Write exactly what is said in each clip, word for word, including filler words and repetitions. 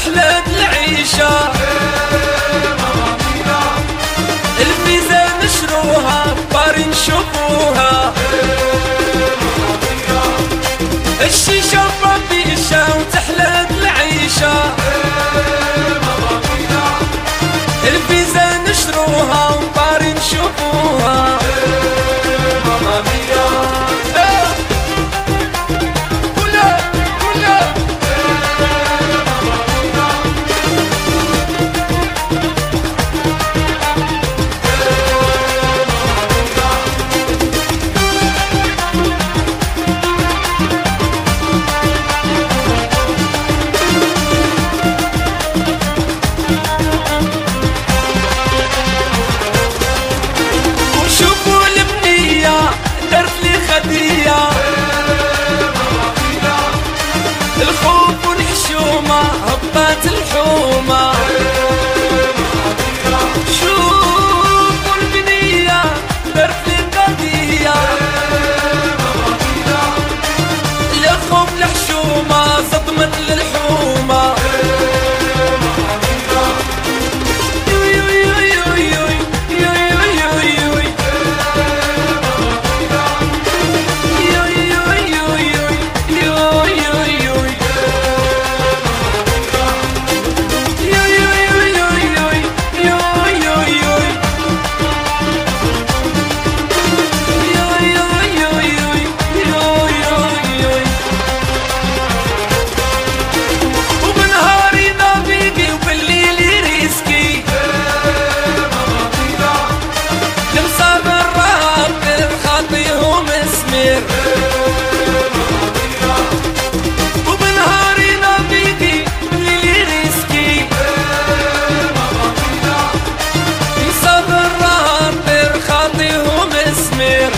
تحلى العيشة. الفيزا نشروها باري نشوفوها. الشيشة بابيشة وتحلى العيشة. الفيزا نشروها وباري نشوفوها. ماما ميا كلها كلها. الخوف والحشومة هبات الحومة. شوفوا البنية درت لي قضية. الخوف الحشومة صدمت للحومة. وبنهاري نبيكي الليلي ريسكي. يصبر رابر خاطيهم اسمير.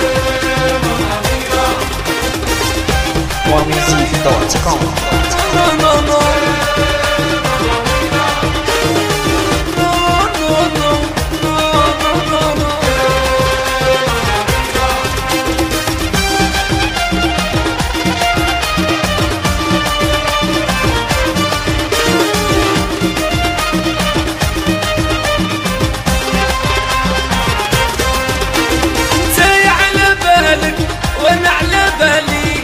وميوزيك دوت كوم. وانا على بالي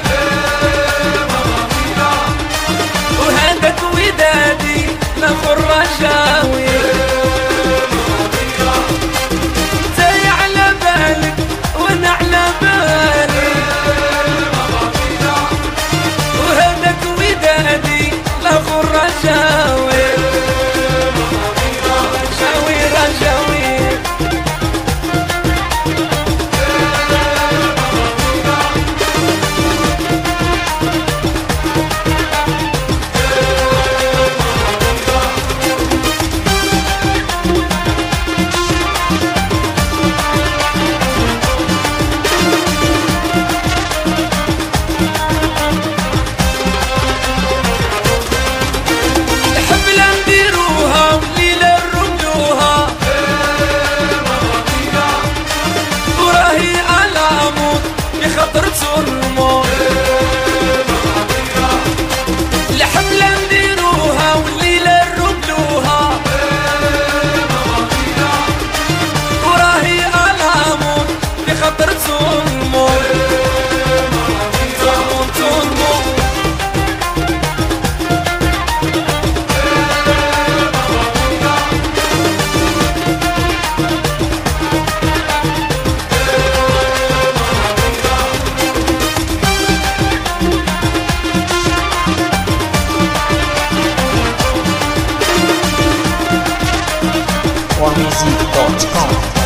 وهندك ودادي ناخذ رجاوي. جاي على بالك وانا على بالي وهندك ودادي ناخذ رجاوي. رجاوي رجاوي الحفلة نديروها والليلة نرقدوها. وراهي ألامون بخاطر تظلمون. تظلمون تظلمون. وميوزيك دوت كوم.